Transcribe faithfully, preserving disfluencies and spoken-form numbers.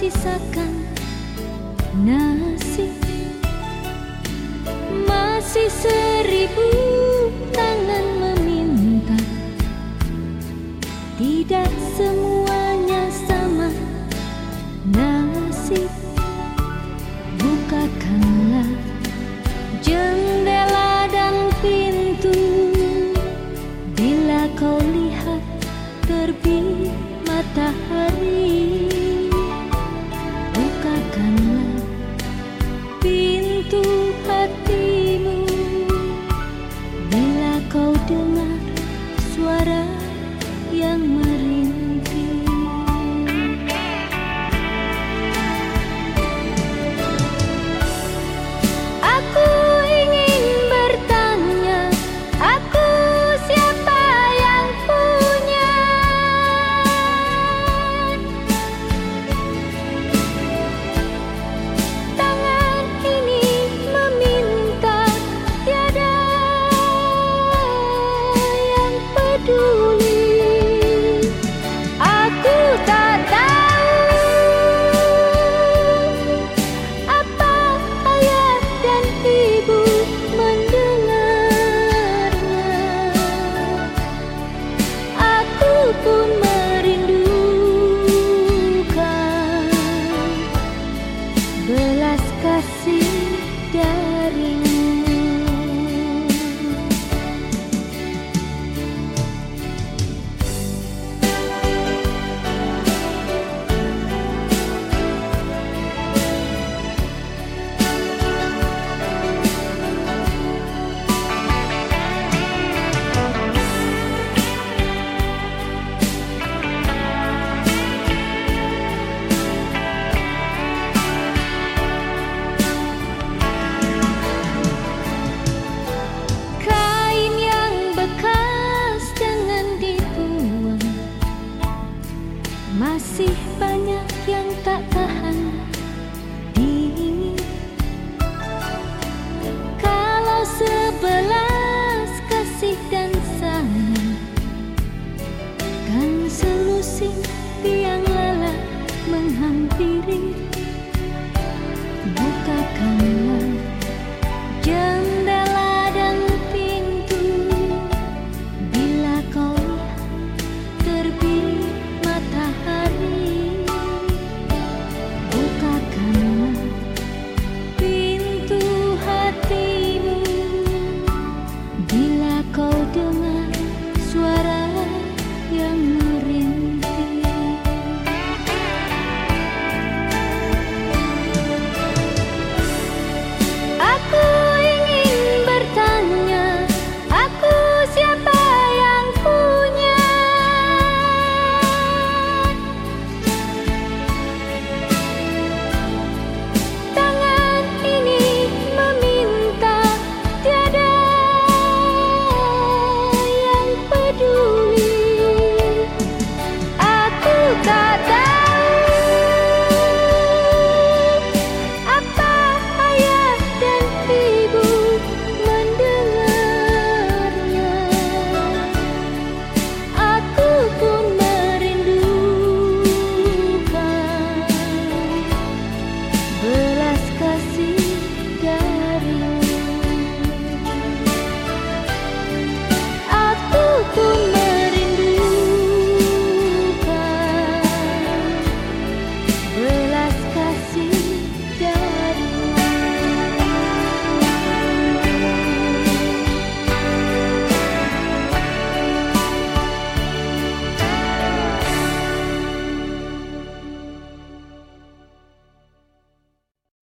sisakan nasi. Masih seribu tangan meminta, tidak semuanya sama nasib. Bukakanlah jendela dan pintu, bila kau lihat terbit matahari. Bukakanlah pintu hatimu, bila kau dengar suara yang merintih. Aku ingin bertanya, aku siapa yang punya tangan ini meminta, tiada yang peduli. Aku tak tahu apa ayah dan ibu mendengarnya. Aku pun merindukan belas kasih darimu. Kain yang bekas jangan dibuang, masih banyak yang tak tahan dingin. Kalau sebelas kasih dan sayang, kan selusin tiang lala menghampiri. Bukakanlah